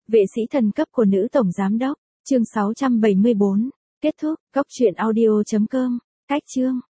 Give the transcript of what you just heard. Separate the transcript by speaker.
Speaker 1: Vệ sĩ thần cấp của nữ tổng giám đốc, chương 674. Kết thúc. Cốc truyện audio.com. Cách chương.